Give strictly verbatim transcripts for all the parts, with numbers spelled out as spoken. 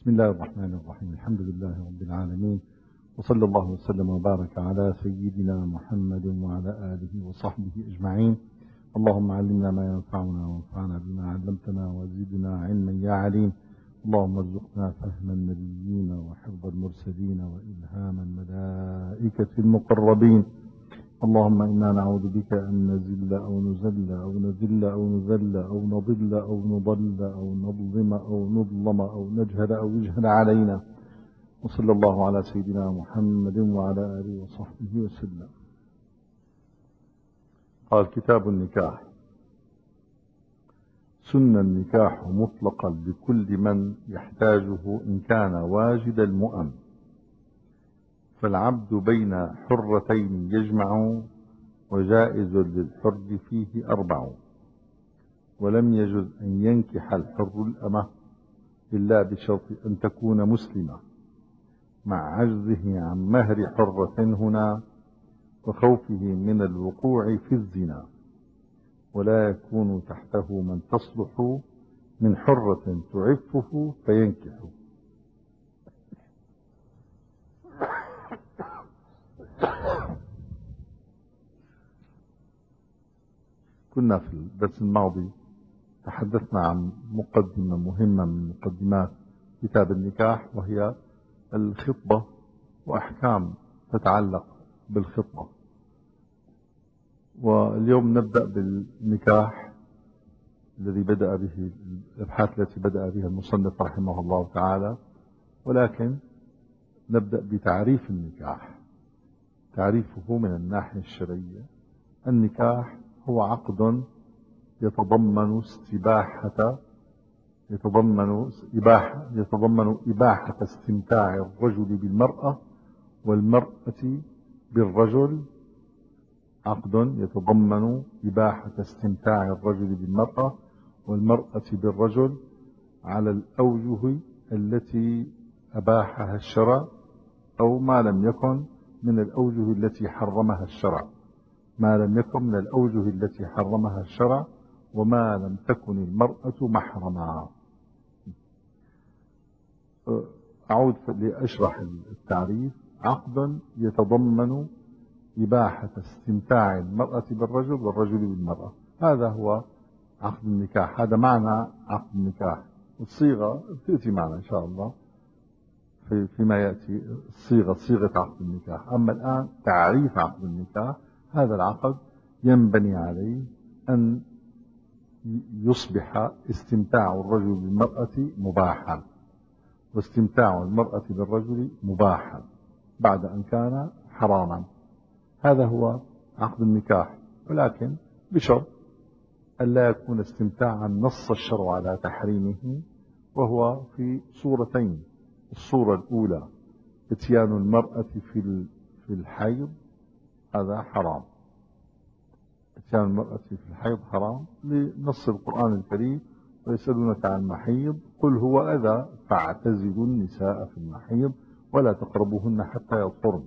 بسم الله الرحمن الرحيم. الحمد لله رب العالمين، وصلى الله وسلم وبارك على سيدنا محمد وعلى آله وصحبه أجمعين. اللهم علمنا ما ينفعنا وانفعنا بما علمتنا وزدنا علما يا عليم. اللهم ارزقنا فهم النبيين وحفظ المرسلين وإلهام الملائكة المقربين. اللهم إنا نعوذ بك أن نزل أو نزل أو نذل أو نذل أو نضل أو نضل أو نظلم أو نظلم أو نجهل أو يجهل علينا. وصلى الله على سيدنا محمد وعلى آله وصحبه وسلم. قال: كتاب النكاح. سن النكاح مطلقا لكل من يحتاجه إن كان واجد المؤن، فالعبد بين حرتين يجمع، وجائز للحر فيه أربع، ولم يجز أن ينكح الحر الأمة إلا بشرط أن تكون مسلمة، مع عجزه عن مهر حرة هنا وخوفه من الوقوع في الزنا، ولا يكون تحته من تصلح من حرة تعفه فينكحه. كنا في الدرس الماضي تحدثنا عن مقدمة مهمة من مقدمات كتاب النكاح، وهي الخطبة وأحكام تتعلق بالخطبة. واليوم نبدأ بالنكاح الذي بدأ به الأبحاث التي بدأ بها المصنف رحمه الله تعالى، ولكن نبدأ بتعريف النكاح. تعريفه من الناحية الشرعية: النكاح هو عقد يتضمن استباحة يتضمن إباحة يتضمن إباحة استمتاع الرجل بالمرأة والمرأة بالرجل. عقد يتضمن إباحة استمتاع الرجل بالمرأة والمرأة بالرجل على الأوجه التي أباحها الشرع، أو ما لم يكن من الأوجه التي حرمها الشرع ما لم يكن من الأوجه التي حرمها الشرع وما لم تكن المرأة محرما. أعود لأشرح التعريف. عقد يتضمن إباحة استمتاع المرأة بالرجل والرجل بالمرأة، هذا هو عقد النكاح. هذا معنى عقد النكاح. الصيغة تأتي معنا إن شاء الله في فيما يأتي، الصيغة صيغة عقد النكاح. أما الآن تعريف عقد النكاح: هذا العقد ينبني عليه أن يصبح استمتاع الرجل بالمرأة مباحا، واستمتاع المرأة بالرجل مباحا بعد أن كان حراما. هذا هو عقد النكاح، ولكن بشرط أن لا يكون استمتاعا نص الشرع على تحريمه، وهو في صورتين. الصورة الأولى: اتيان المرأة في في الحيض، هذا حرام. اتيان المرأة في الحيض حرام لنص القرآن الكريم: ويسألونك عن المحيض قل هو أذى فاعتزلوا النساء في المحيض ولا تقربوهن حتى يطهرن.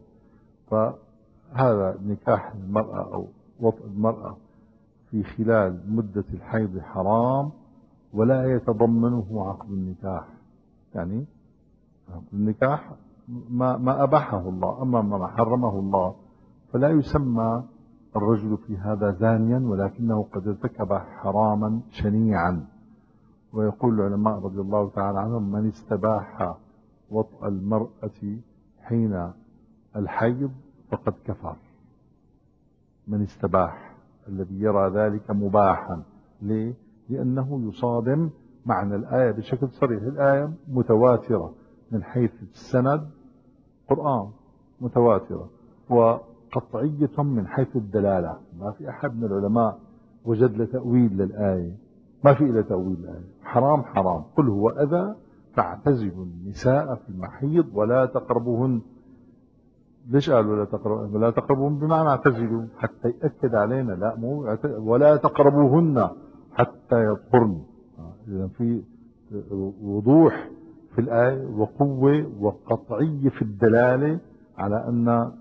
فهذا نكاح المرأة أو وطء المرأة في خلال مدة الحيض حرام، ولا يتضمنه عقد النكاح. يعني عقد النكاح ما, ما أباحه الله، أما ما حرمه الله فلا يسمى الرجل في هذا زانيا، ولكنه قد ارتكب حراما شنيعا. ويقول العلماء رضي الله تعالى عنهم: من استباح وطء المرأة حين الحيض فقد كفر. من استباح، الذي يرى ذلك مباحا. ليه؟ لأنه يصادم معنى الآية بشكل صريح. الآية متواترة من حيث السند، قرآن متواترة، وقطعية من حيث الدلالة. ما في أحد من العلماء وجد له تأويل للآية، ما في إلا تأويل الآية. حرام حرام، قل هو أذى فاعتزلوا النساء في المحيض ولا تقربوهن. ليش قال ولا تقربوهن؟ ولا تقربوهن بمعنى اعتزلوا، حتى يأكد علينا. لا، مو ولا تقربوهن حتى يطهرن. إذا في وضوح في الآية وقوة وقطعية في الدلالة على أن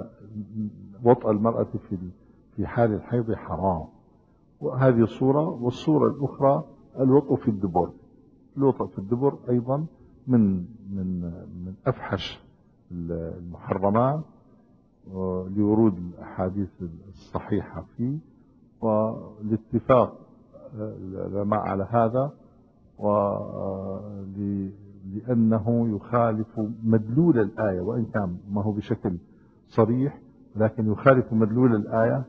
وطأ المرأة في في حال الحيض حرام. وهذه الصورة. والصورة الأخرى الوطء في الدبر. الوطء في الدبر أيضا من من من أفحش المحرمات لورود الأحاديث الصحيحة فيه، والاتفاق العلماء على هذا، ولأنه يخالف مدلول الآية، وإن كان ما هو بشكل صريح لكن يخالف مدلول الآية: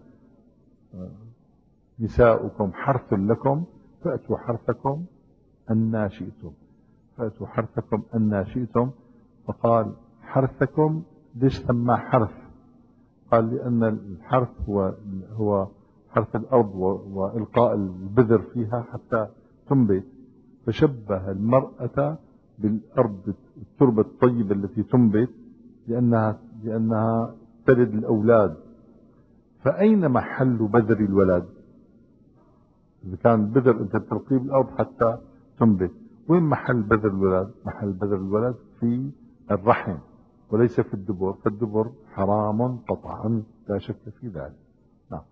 نساؤكم حرث لكم فأتوا حرثكم أنى شئتم، فأتوا حرثكم أنى شئتم. فقال حرثكم، ليش سماه حرث؟ قال لأن الحرث هو هو حرث الأرض وإلقاء البذر فيها حتى تنبت، فشبه المرأة بالأرض، التربة الطيبة التي تنبت، لأنها لأنها تلد الأولاد. فأين محل بذر الولد؟ إذا كان البذر أنت تلقيه بالأرض حتى تنبت، وين محل بذر الولد؟ محل بذر الولد في الرحم وليس في الدبر، فالدبر حرام قطعا لا شك في ذلك. نعم.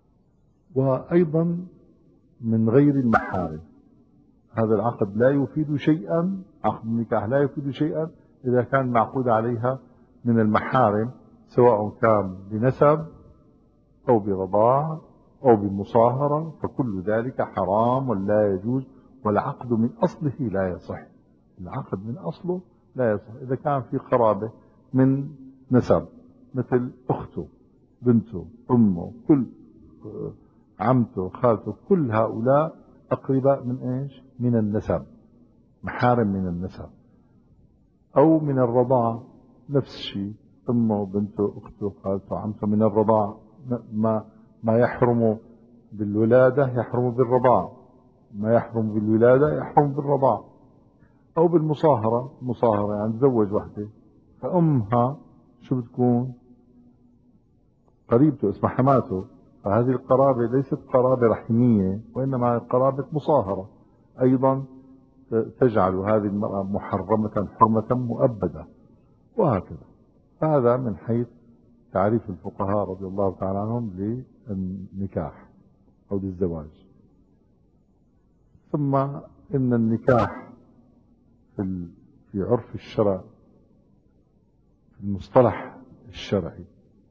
وأيضا من غير المحارم، هذا العقد لا يفيد شيئا، عقد النكاح لا يفيد شيئا إذا كان معقود عليها من المحارم، سواء كان بنسب أو برضاعة أو بمصاهرة، فكل ذلك حرام ولا يجوز، والعقد من أصله لا يصح. العقد من أصله لا يصح إذا كان في قرابة من نسب، مثل أخته، بنته، أمه، كل عمته، خالته، كل هؤلاء أقرباء من إيش؟ من النسب، محارم من النسب. أو من الرضاعة نفس الشيء، أمه، بنته، أخته، خالته، عمته، من الرضاعة ما ما يحرم بالولادة يحرم بالرضاعة، ما يحرم بالولادة يحرم بالرضاعة. أو بالمصاهرة، مصاهرة يعني تزوج وحده فأمها شو بتكون؟ قريبته، اسمها حماته، فهذه القرابة ليست قرابة رحمية، وإنما قرابة مصاهرة، أيضا تجعل هذه المرأة محرمة حرمة مؤبدة، وهكذا. فهذا من حيث تعريف الفقهاء رضي الله تعالى عنهم للنكاح أو للزواج. ثم إن النكاح في في عرف الشرع، في المصطلح الشرعي،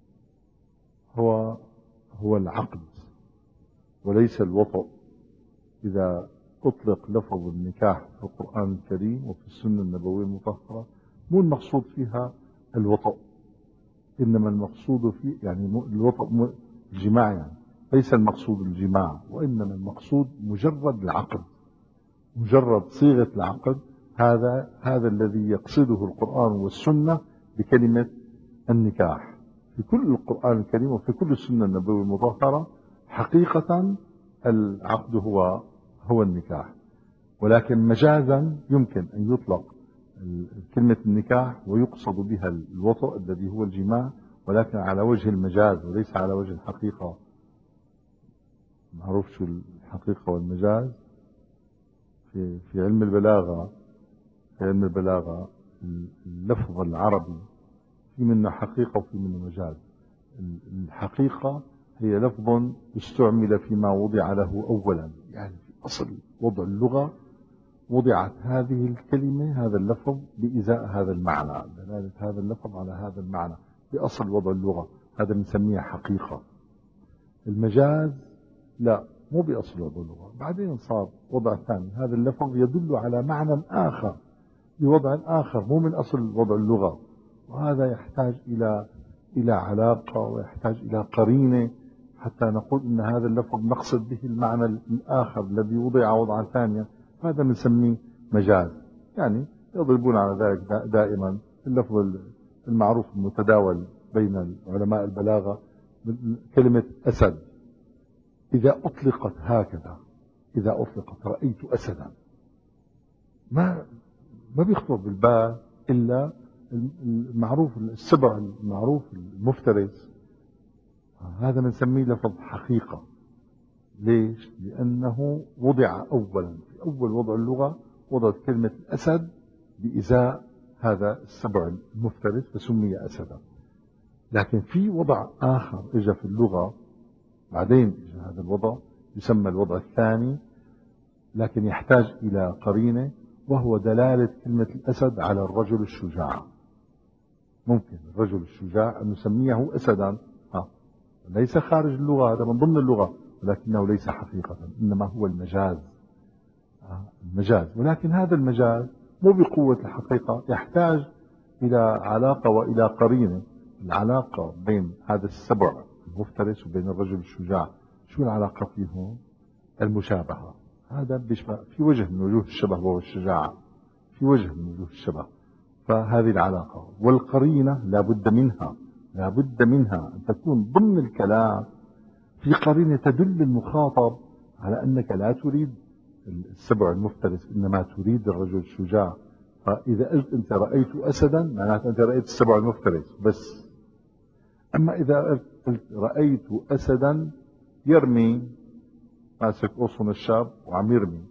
هو هو العقد وليس الوطء. إذا أطلق لفظ النكاح في القرآن الكريم وفي السنة النبوية المطهرة، مو المقصود فيها الوطء، إنما المقصود فيه يعني الوطء الجماع، يعني ليس المقصود الجماع، وإنما المقصود مجرد العقد، مجرد صيغة العقد. هذا هذا الذي يقصده القرآن والسنة بكلمة النكاح. في كل القرآن الكريم وفي كل السنة النبوية المطهرة حقيقة العقد هو هو النكاح، ولكن مجازا يمكن أن يطلق كلمة النكاح ويقصد بها الوطء الذي هو الجماع، ولكن على وجه المجاز وليس على وجه الحقيقة. معروف شو الحقيقة والمجاز في في علم البلاغة. في علم البلاغة اللفظ العربي في منه حقيقة وفي منه مجاز. الحقيقة هي لفظ استعمل فيما وضع له أولا، يعني في أصل وضع اللغة وضعت هذه الكلمة، هذا اللفظ بإزاء هذا المعنى، دلالة هذا اللفظ على هذا المعنى بأصل وضع اللغة، هذا بنسميه حقيقة. المجاز لا، مو بأصل وضع اللغة، بعدين صار وضع ثاني، هذا اللفظ يدل على معنى آخر بوضع آخر مو من أصل وضع اللغة، وهذا يحتاج إلى إلى علاقة ويحتاج إلى قرينة حتى نقول إن هذا اللفظ نقصد به المعنى الآخر الذي وضع وضعا ثانيا، هذا بنسميه مجاز. يعني يضربون على ذلك دائما اللفظ المعروف المتداول بين علماء البلاغة، كلمة أسد إذا أطلقت هكذا، إذا أطلقت رأيت أسدا، ما ما بيخطر بالبال إلا المعروف السبع المعروف المفترس، هذا بنسميه لفظ حقيقة. ليش؟ لأنه وضع أولا، في أول وضع اللغة وضعت كلمة الأسد بإزاء هذا السبع المفترس فسمي أسدا. لكن في وضع آخر إجا في اللغة بعدين، إجا هذا الوضع يسمى الوضع الثاني، لكن يحتاج إلى قرينة، وهو دلالة كلمة الأسد على الرجل الشجاع. ممكن الرجل الشجاع أن نسميه أسدا، ها. ليس خارج اللغة، هذا من ضمن اللغة، ولكنه ليس حقيقة، إنما هو المجاز. المجاز، ولكن هذا المجاز مو بقوة الحقيقة، يحتاج إلى علاقة وإلى قرينة. العلاقة بين هذا السبع المفترس وبين الرجل الشجاع، شو العلاقة فيهم؟ المشابهة. هذا بيشبه في وجه من وجوه الشبه وهو الشجاعة، في وجه من وجوه الشبه، فهذه العلاقة. والقرينة لا بد منها، لا بد منها أن تكون ضمن الكلام في قرينة تدل المخاطب على أنك لا تريد السبع المفترس، إنما تريد الرجل الشجاع. فإذا قلت أنت رأيت أسدا، معناته أنت رأيت السبع المفترس بس. أما إذا قلت رأيت أسدا يرمي، ماسك أصن الشاب وعم يرمي،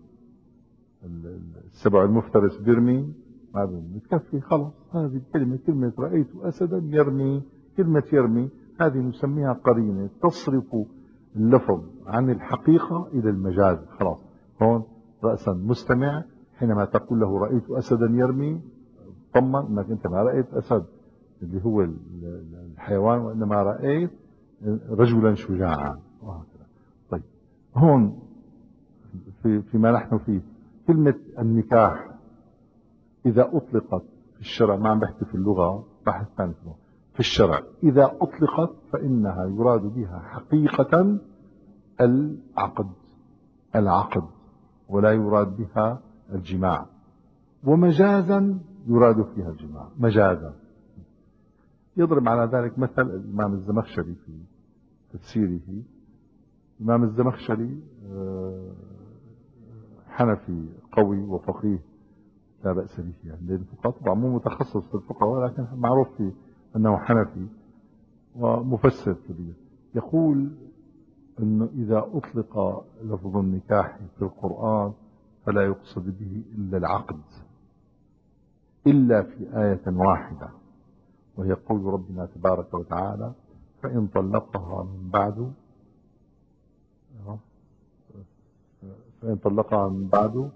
السبع المفترس بيرمي، ما بتكفي خلاص. هذه الكلمة، كلمة رأيت أسدا يرمي، كلمة يرمي هذه نسميها قرينة تصرف اللفظ عن الحقيقة إلى المجاز. خلاص هون رأسا مستمع حينما تقول له رأيت أسدا يرمي، طمن أنك أنت ما رأيت أسد اللي هو الحيوان، وإنما رأيت رجلا شجاعا. طيب هون في فيما نحن فيه، كلمة النكاح إذا أطلقت في الشرع، ما عم بحكي في اللغة، بحث ثاني في الشرع، إذا أطلقت فإنها يراد بها حقيقة العقد، العقد، ولا يراد بها الجماع. ومجازا يراد فيها الجماع، مجازا. يضرب على ذلك مثل الإمام الزمخشري في تفسيره. الإمام الزمخشري حنفي قوي وفقيه لا بأس به، يعني الفقهاء طبعا مو متخصص في الفقه، ولكن معروف فيه أنه حنفي ومفسر كبير. يقول أنه إذا أطلق لفظ النكاح في القرآن فلا يقصد به إلا العقد، إلا في آية واحدة، وهي قول ربنا تبارك وتعالى فإن طلقها من بعد فإن طلقها من بعد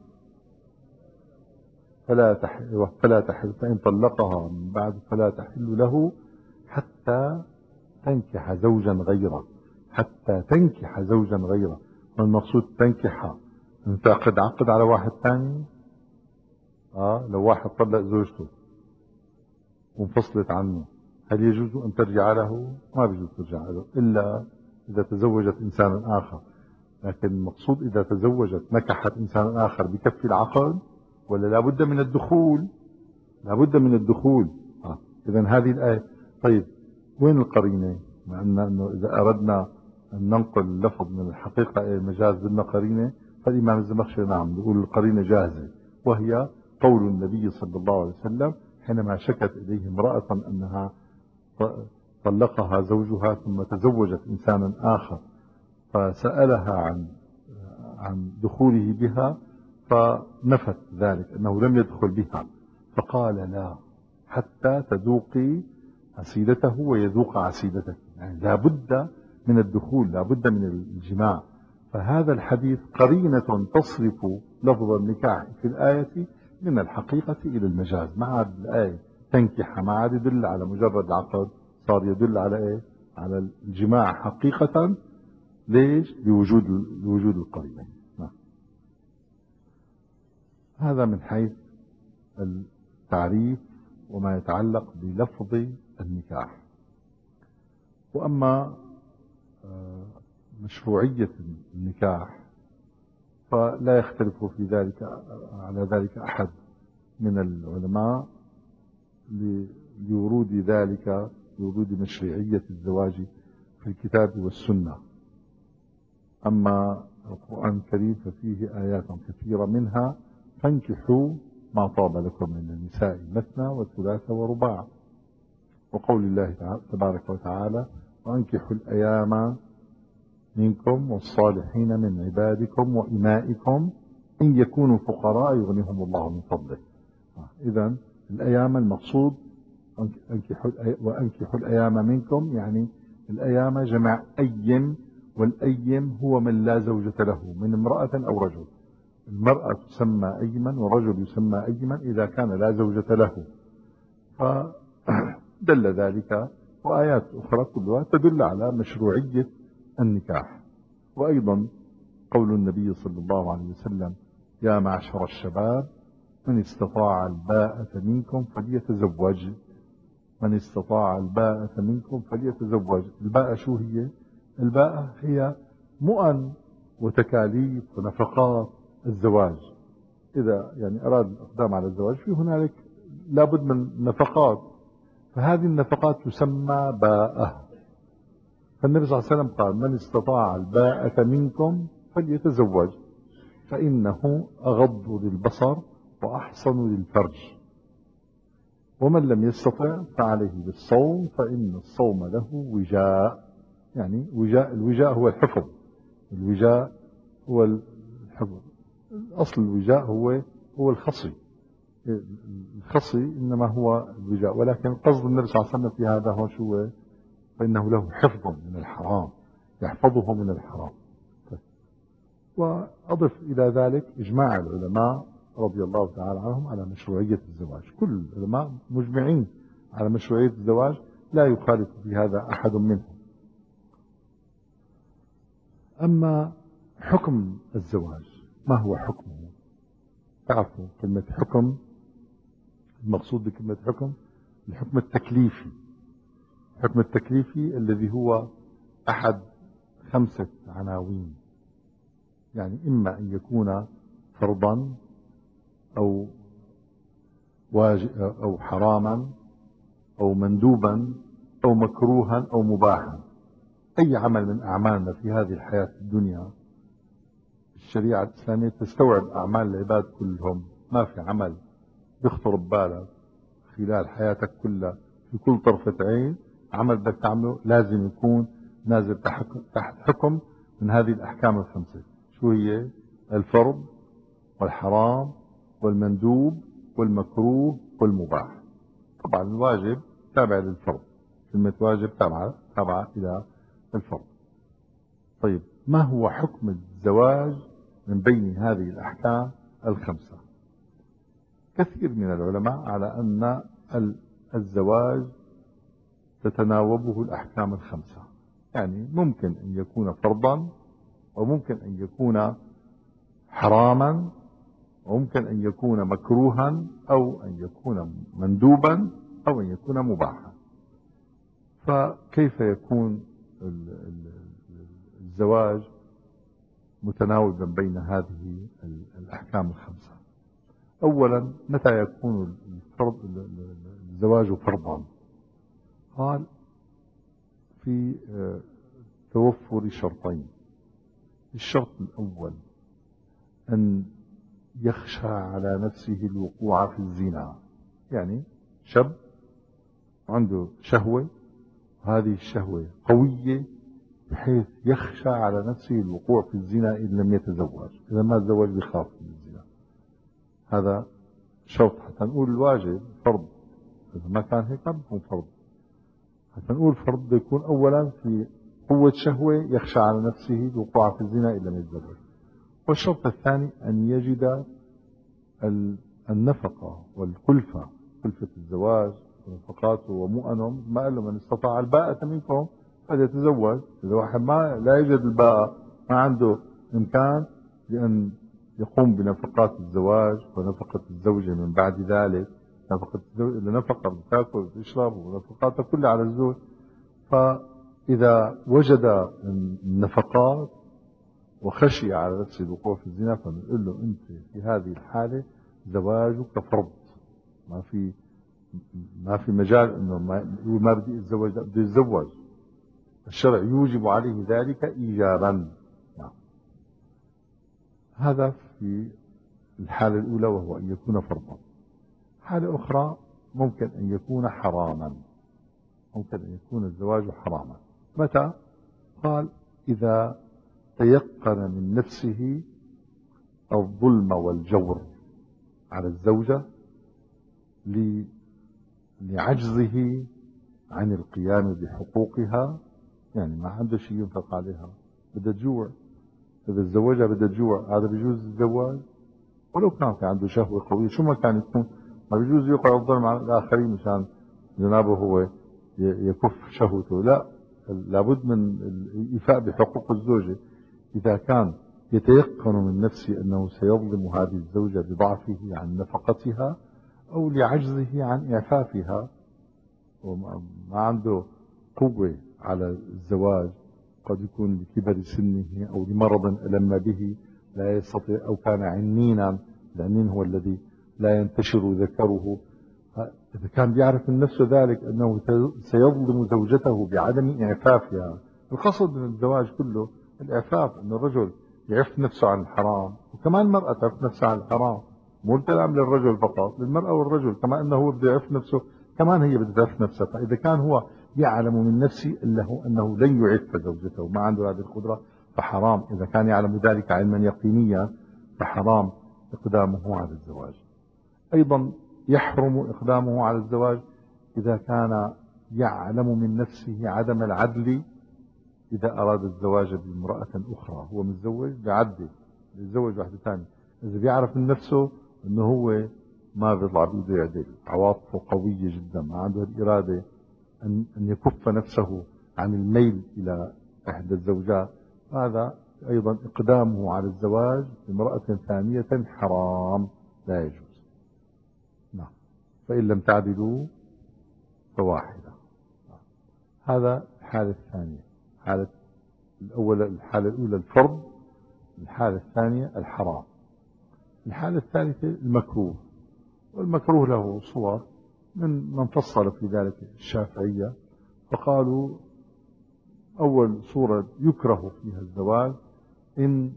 فلا تحل فلا تحل فإن طلقها من بعد فلا تحل له حتى تنكح زوجا غيره، حتى تنكح زوجا غيره. والمقصود تنكح، ان تعقد عقد على واحد ثاني. اه لو واحد طلق زوجته وانفصلت عنه، هل يجوز ان ترجع له؟ ما بيجوز ترجع له الا اذا تزوجت انسانا اخر. لكن المقصود اذا تزوجت نكحت انسانا اخر بكفي العقد، ولا لابد من الدخول؟ لابد من الدخول. آه. اذا هذه الايه. طيب وين القرينه؟ مع انه اذا اردنا ان ننقل اللفظ من الحقيقه الى المجاز بدنا قرينه، فالامام الزمخشري نعم يقول القرينه جاهزه، وهي قول النبي صلى الله عليه وسلم حينما شكت اليه امراه انها طلقها زوجها ثم تزوجت انسانا اخر، فسالها عن عن دخوله بها، فنفت ذلك أنه لم يدخل بها، فقال لا حتى تذوقي عسيدته ويذوق عسيدتك. يعني لا بد من الدخول، لا بد من الجماع. فهذا الحديث قرينة تصرف لفظ النكاح في الآية من الحقيقة إلى المجاز. ما عاد الآية تنكح، ما عاد يدل على مجرد عقد، صار يدل على إيه؟ على الجماع حقيقة. ليش؟ لوجود لوجود القرينة. هذا من حيث التعريف وما يتعلق بلفظ النكاح. وأما مشروعية النكاح فلا يختلف في ذلك على ذلك أحد من العلماء لورود ذلك، لورود مشروعية الزواج في الكتاب والسنة. أما القرآن الكريم ففيه آيات كثيرة، منها فانكحوا ما طاب لكم من النساء مثنى وثلاث ورباع، وقول الله تبارك وتعالى وانكحوا الأيام منكم والصالحين من عبادكم وإمائكم إن يكونوا فقراء يغنيهم الله من فضله. إذن الأيام المقصود وأنكحوا الأيام منكم، يعني الأيام جمع أيم، والأيم هو من لا زوجة له من امرأة أو رجل. المرأة تسمى أيمن والرجل يسمى أيمن إذا كان لا زوجة له. فدل ذلك وآيات أخرى كلها تدل على مشروعية النكاح. وأيضا قول النبي صلى الله عليه وسلم: يا معشر الشباب من استطاع الباءة منكم فليتزوج. من استطاع الباءة منكم فليتزوج. الباءة شو هي؟ الباءة هي مؤن وتكاليف ونفقات الزواج. إذا يعني أراد الإقدام على الزواج في هنالك لابد من نفقات، فهذه النفقات تسمى باءة. فالنبي صلى الله عليه وسلم قال: من استطاع الباءة منكم فليتزوج فإنه أغض للبصر وأحصن للفرج، ومن لم يستطع فعليه بالصوم فإن الصوم له وجاء. يعني وجاء، الوجاء هو الحفظ، الوجاء هو الحفظ. أصل الوجاء هو هو الخصي، الخصي إنما هو الوجاء، ولكن قصد النبي صلى الله عليه وسلم في هذا هو شو؟ فإنه له حفظ من الحرام، يحفظه من الحرام. وأضف إلى ذلك إجماع العلماء رضي الله تعالى عنهم على مشروعية الزواج. كل العلماء مجمعين على مشروعية الزواج، لا يخالف في هذا أحد منهم. أما حكم الزواج ما هو حكمه؟ تعرفوا كلمة حكم، المقصود بكلمة حكم الحكم التكليفي. الحكم التكليفي الذي هو أحد خمسة عناوين، يعني إما أن يكون فرضا أو واجب أو حراما أو مندوبا أو مكروها أو مباحا. أي عمل من أعمالنا في هذه الحياة الدنيا الشريعة الإسلامية تستوعب أعمال العباد كلهم. ما في عمل يخطر ببالك خلال حياتك كلها في كل طرفة عين عمل بدك تعمله لازم يكون نازل تحت حكم من هذه الأحكام الخمسة. شو هي؟ الفرض والحرام والمندوب والمكروه والمباح. طبعا الواجب تابع للفرض، كلمة واجب تابعة تابعة إلى الفرض. طيب ما هو حكم الزواج من بين هذه الأحكام الخمسة؟ كثير من العلماء على أن الزواج تتناوبه الأحكام الخمسة، يعني ممكن أن يكون فرضا وممكن أن يكون حراما وممكن أن يكون مكروها أو أن يكون مندوبا أو أن يكون مباحا. فكيف يكون الزواج متناوبا بين هذه الأحكام الخمسة؟ أولا، متى يكون الفرض الزواج فرضا؟ قال: في توفر شرطين. الشرط الأول أن يخشى على نفسه الوقوع في الزنا، يعني شاب عنده شهوة، هذه الشهوة قوية بحيث يخشى على نفسه الوقوع في الزنا إن لم يتزوج. إذا ما تزوج بخاف من الزنا. هذا شرط حتى نقول الواجب فرض. إذا ما كان هيك ما بيكون فرض. حتى نقول فرض بده يكون أولا في قوة شهوة يخشى على نفسه الوقوع في الزنا إن لم يتزوج. والشرط الثاني أن يجد النفقة والكلفة، كلفة الزواج ونفقاته ومؤنهم. ما قال له: من استطاع الباءة منكم فليتزوج. إذا واحد ما لا يوجد الباءة، ما عنده إمكان بأن يقوم بنفقات الزواج ونفقة الزوجة من بعد ذلك، نفقة الزوجة نفقة بتاكل وتشرب ونفقاتها كلها على الزوج. فإذا وجد النفقات وخشي على نفسه الوقوع في الزنا فنقول له: أنت في هذه الحالة زواجك فرض، ما في ما في مجال انه ما ما بدي اتزوج، بدي اتزوج. الشرع يوجب عليه ذلك ايجابا. نعم. هذا في الحالة الأولى وهو أن يكون فرضا. حالة أخرى ممكن أن يكون حراما، ممكن أن يكون الزواج حراما. متى؟ قال: إذا تيقن من نفسه الظلم والجور على الزوجة لعجزه عن القيام بحقوقها، يعني ما عنده شيء ينفق عليها، بدها تجوع، إذا تزوجها بدها تجوع، هذا بيجوز الزواج؟ ولو كان في عنده شهوة قوية شو ما كان يكون، ما بيجوز يقع الظلم على الآخرين مشان جنابه هو يكف شهوته، لا، لابد من الإيفاء بحقوق الزوجة. إذا كان يتيقن من نفسه أنه سيظلم هذه الزوجة بضعفه عن نفقتها أو لعجزه عن إعفافها، وما عنده قوة على الزواج، قد يكون لكبر سنه أو لمرض ألم به لا يستطيع، أو كان عنينا، العنين هو الذي لا ينتشر ذكره. إذا كان بيعرف من نفسه ذلك أنه سيظلم زوجته بعدم إعفافها. القصد من الزواج كله الإعفاف، أن الرجل يعف نفسه عن الحرام، وكمان المرأة تعف نفسها عن الحرام، مو الكلام للرجل فقط، للمرأة والرجل كما أنه هو بده يعف نفسه كمان هي بدها تعف نفسها. فإذا كان هو يعلم من نفسه أنه, أنه لن يعف زوجته وما عنده هذه القدرة فحرام. إذا كان يعلم ذلك علما يقينيا فحرام إقدامه على الزواج. أيضا يحرم إقدامه على الزواج إذا كان يعلم من نفسه عدم العدل إذا أراد الزواج بامرأة أخرى. هو متزوج بعدل يتزوج واحدة ثانية، إذا بيعرف من نفسه أنه هو ما بيطلع بيده يعدل، عواطفه قوية جدا، ما عنده الإرادة أن أن يكف نفسه عن الميل إلى إحدى الزوجات، هذا أيضا إقدامه على الزواج بامرأة ثانية حرام لا يجوز. نعم. فإن لم تعدلوا فواحدة. هذا الحالة الثانية. حالة الأولى الحالة الأولى الفرض، الحالة الثانية الحرام. الحالة الثالثة المكروه، والمكروه له صور، من من فصل في ذلك الشافعية فقالوا أول صورة يكره فيها الزواج إن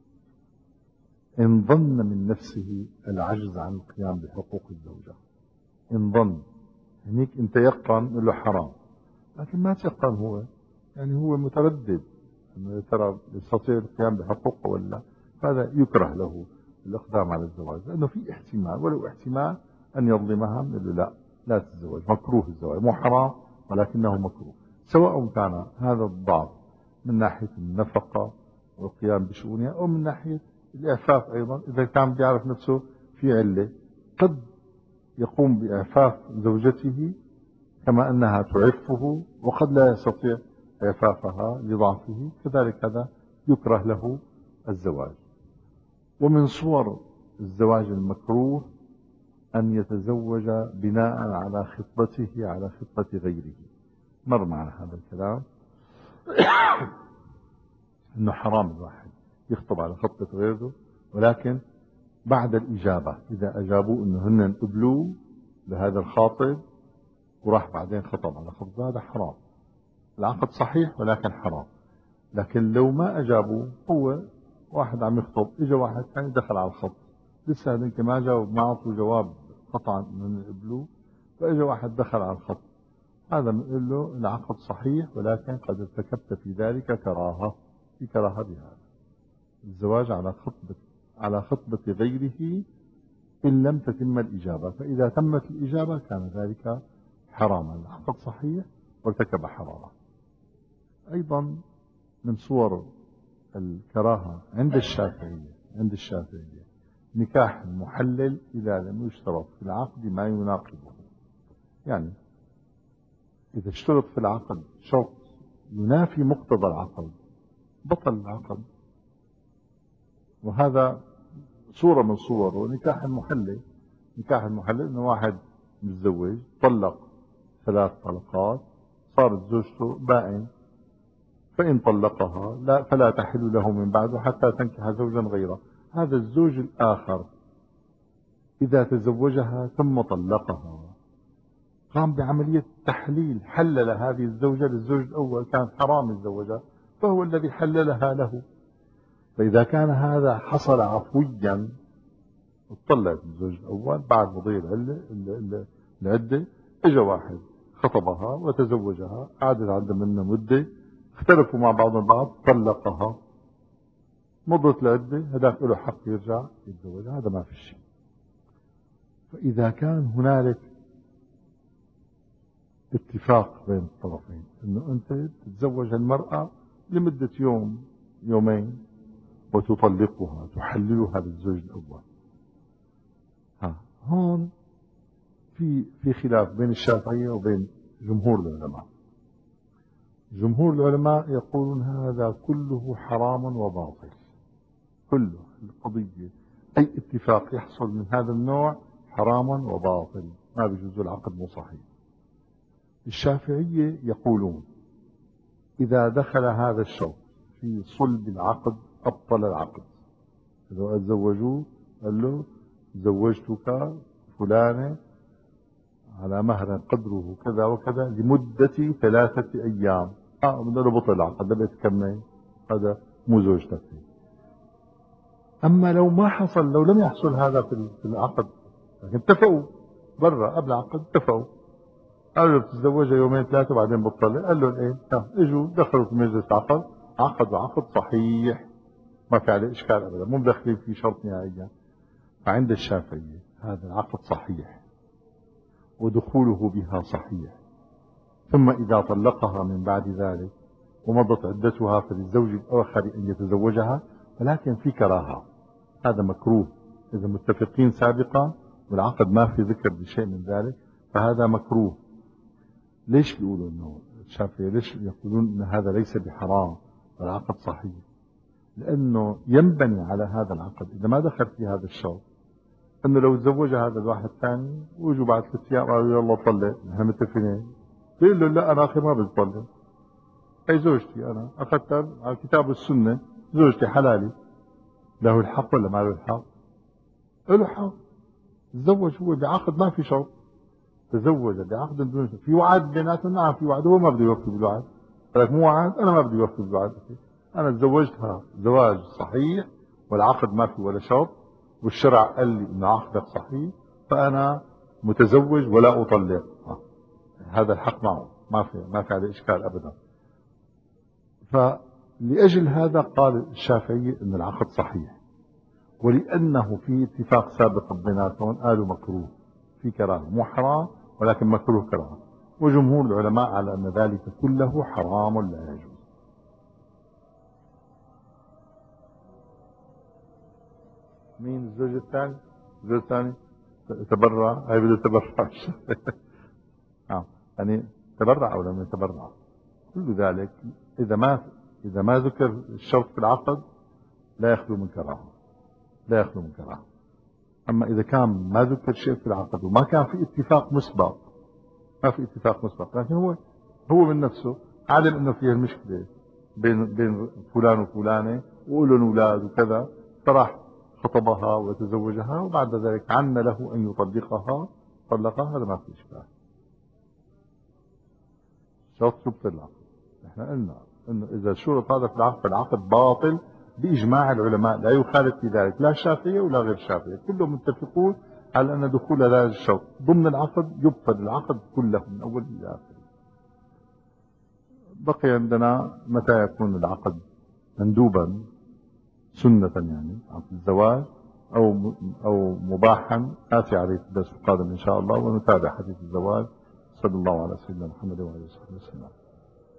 إن ظن من نفسه العجز عن القيام بحقوق الزوجة. إن ظن، هنيك إن تيقن له حرام، لكن ما تيقن هو، يعني هو متردد أنه ترى يستطيع القيام بحقوقه ولا، هذا يكره له الإقدام على الزواج، لأنه في احتمال ولو احتمال أن يظلمها، من له لا لا تتزوج، مكروه الزواج، مو حرام ولكنه مكروه، سواء كان هذا الضعف من ناحية النفقة والقيام بشؤونها أو من ناحية الإعفاف. أيضا إذا كان بيعرف نفسه في علة قد يقوم بإعفاف زوجته كما أنها تعفه، وقد لا يستطيع إعفافها لضعفه، كذلك هذا يكره له الزواج. ومن صور الزواج المكروه أن يتزوج بناء على خطبته على خطبة غيره. مر معنا هذا الكلام أنه حرام الواحد يخطب على خطبة غيره، ولكن بعد الإجابة، إذا أجابوا أنه هن قبلوه لهذا الخاطب وراح بعدين خطب على خطبة، هذا حرام. العقد صحيح ولكن حرام. لكن لو ما أجابوا، هو واحد عم يخطب اجى واحد ثاني دخل على الخط، لسه هذنك ما جاوب، ما اعطوا جواب قطعا من قبلوه، فاجى واحد دخل على الخط، هذا بنقول له العقد صحيح ولكن قد ارتكبت في ذلك كراهة، في كراهة بهذا الزواج على خطبة على خطبة غيره إن لم تتم الإجابة. فإذا تمت الإجابة كان ذلك حراما، العقد صحيح وارتكب حراما. أيضا من صور الكراهة عند الشافعية عند الشافعية نكاح المحلل إذا لم يشترط في العقد ما يناقضه. يعني إذا اشترط في العقد شرط ينافي مقتضى العقد بطل العقد. وهذا صورة من صوره نكاح المحلل. نكاح المحلل إنه واحد متزوج طلق ثلاث طلقات، صارت زوجته بائن، فإن طلقها لا فلا تحل له من بعده حتى تنكح زوجا غيره. هذا الزوج الآخر إذا تزوجها ثم طلقها قام بعملية تحليل، حلل هذه الزوجة للزوج الأول، كان حرام يتزوجها فهو الذي حللها له. فإذا كان هذا حصل عفويا، اطلقت الزوج الأول بعد مضي العلة العدة، اجى واحد خطبها وتزوجها، قعدت عنده منه مدة، اختلفوا مع بعض البعض، طلقها، مضت العدة، هذاك له حق يرجع يتزوجها، هذا ما في شيء. فإذا كان هنالك اتفاق بين الطرفين انه انت تتزوج المرأة لمدة يوم يومين وتطلقها، تحللها للزوج الأول، هون في في خلاف بين الشافعية وبين جمهور العلماء. جمهور العلماء يقولون هذا كله حرام وباطل، كله القضية أي اتفاق يحصل من هذا النوع حرام وباطل، ما بيجوز، العقد مو صحيح. الشافعية يقولون إذا دخل هذا الشرط في صلب العقد أبطل العقد. لو أتزوجوه قال له زوجتك فلانة على مهر قدره كذا وكذا لمدة ثلاثة أيام، اه بدنا بطل العقد، بدك تكمل، هذا مو زوجتك. أما لو ما حصل، لو لم يحصل هذا في العقد، لكن اتفقوا برا قبل العقد، اتفقوا قالوا بتتزوجها يومين ثلاثة وبعدين بطلع، قال لهم ايه، اجوا دخلوا في مجلس عقد، عقدوا عقد صحيح ما في عليه إشكال أبدا، مو مدخلين في شرط نهائيا. فعند الشافعية هذا العقد صحيح ودخوله بها صحيح، ثم إذا طلقها من بعد ذلك ومضت عدتها فللزوج الآخر أن يتزوجها، ولكن في كراهة، هذا مكروه. إذا متفقين سابقا والعقد ما في ذكر بشيء من ذلك فهذا مكروه. ليش بيقولوا انه الشافعية ليش يقولون ان هذا ليس بحرام والعقد صحيح؟ لانه ينبني على هذا العقد اذا ما دخل في هذا الشرط انه لو تزوج هذا الواحد الثاني وجوا بعد ثلاث ايام قالوا يلا طلق، نحن متفقين، بيقول له لا انا اخي ما بدي طلق، هي زوجتي انا اخذتها على الكتاب والسنه، زوجتي حلالي. له الحق ولا ما له الحق؟ له حق. تزوج هو بعقد ما في شرط، تزوج بعقد دون شرط، في وعد بيناتهم، نعم في وعد، هو ما بده يوفي بالوعد، قال مو وعد انا ما بدي يوفي بالوعد، انا تزوجتها زواج صحيح والعقد ما في ولا شرط، والشرع قال لي ان عقدك صحيح فانا متزوج ولا اطلق، هذا الحق معه، ما في ما في عليه اشكال ابدا. فلأجل هذا قال الشافعي ان العقد صحيح، ولأنه في اتفاق سابق بيناتهم قالوا مكروه، في كراهه، مو حرام ولكن مكروه كراهه. وجمهور العلماء على أن ذلك كله حرام لا يجوز. مين الزوج الثاني؟ الزوج الثاني تبرع، هي بده تبرع آه. يعني تبرع أو لم يتبرع، كل ذلك إذا ما إذا ما ذكر الشرط في العقد لا يخلو من كراهه، لا يخلو من كراهه. أما إذا كان ما ذكر شيء في العقد وما كان في اتفاق مسبق، ما في اتفاق مسبق، لكن هو هو من نفسه علم انه فيها المشكله بين بين فلان وفلانه ولهم اولاد وكذا، فراح خطبها وتزوجها وبعد ذلك عن له ان يطلقها، طلقها، هذا ما في اشكال. شرط شبط العقد، احنا قلنا انه اذا شرط هذا في العقد فالعقد باطل باجماع العلماء، لا يخالف في ذلك لا الشافعيه ولا غير الشافعيه، كلهم متفقون على ان دخول هذا الشرط ضمن العقد يبطل العقد كله من اول الى اخره. بقي عندنا متى يكون العقد مندوبا سنة، يعني عقد الزواج، أو أو مباحا، آتي عليه في الدرس القادم إن شاء الله، ونتابع حديث الزواج. صلى الله على سيدنا محمد وعلى آله وصحبه وسلم.